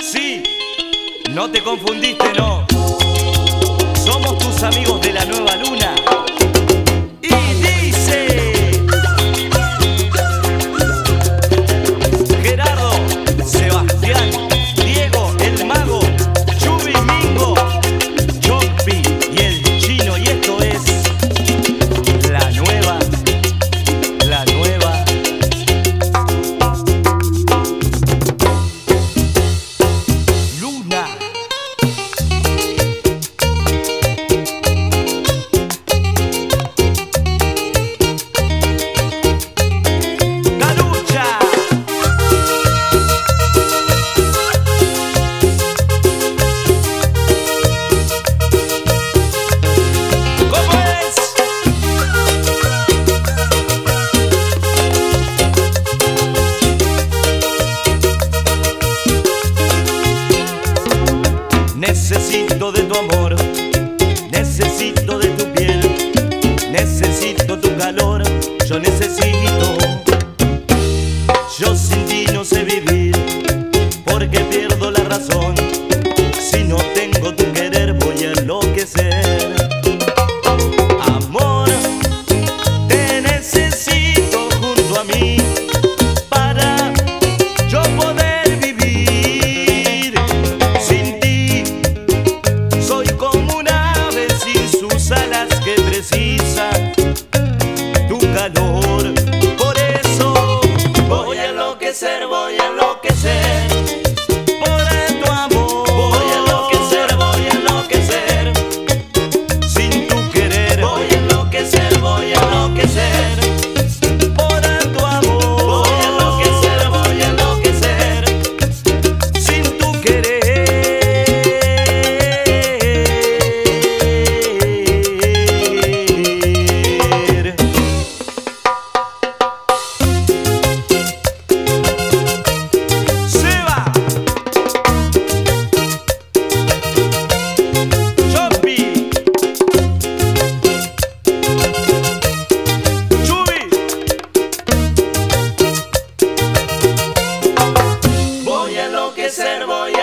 Sí, no te confundiste, no. Somos tus amigos de la nueva luna. Y dice Gerardo, Sebastián, Diego, el mago, Chubi, Mingo, Chopi y el chino. Y esto es la nueva luna. Necesito de tu amor, necesito de tu piel, necesito tu calor, yo necesito. Yo sin ti no sé vivir, porque pierdo la razón. Si no tengo tu querer voy a enloquecer. Amor, te necesito junto a mí para yo poder vivir. Sin ti soy como un ave sin sus alas que precisa tu calor. Por eso voy a enloquecer, voy a enloquecer por tu amor. Voy a enloquecer, voy a enloquecer sin tu querer. Voy a enloquecer, voy a enloquecer por tu amor. Voy a enloquecer, voy a enloquecer sin tu querer. Seba, Chopi, Chubi. Voy a enloquecer, voy a